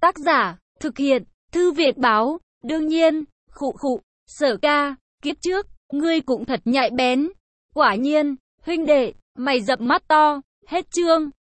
Tác giả, thực hiện, Thư viện báo, đương nhiên, Sở ca, kiếp trước, ngươi cũng thật nhạy bén. Quả nhiên, huynh đệ, mày dập mắt to, hết chương.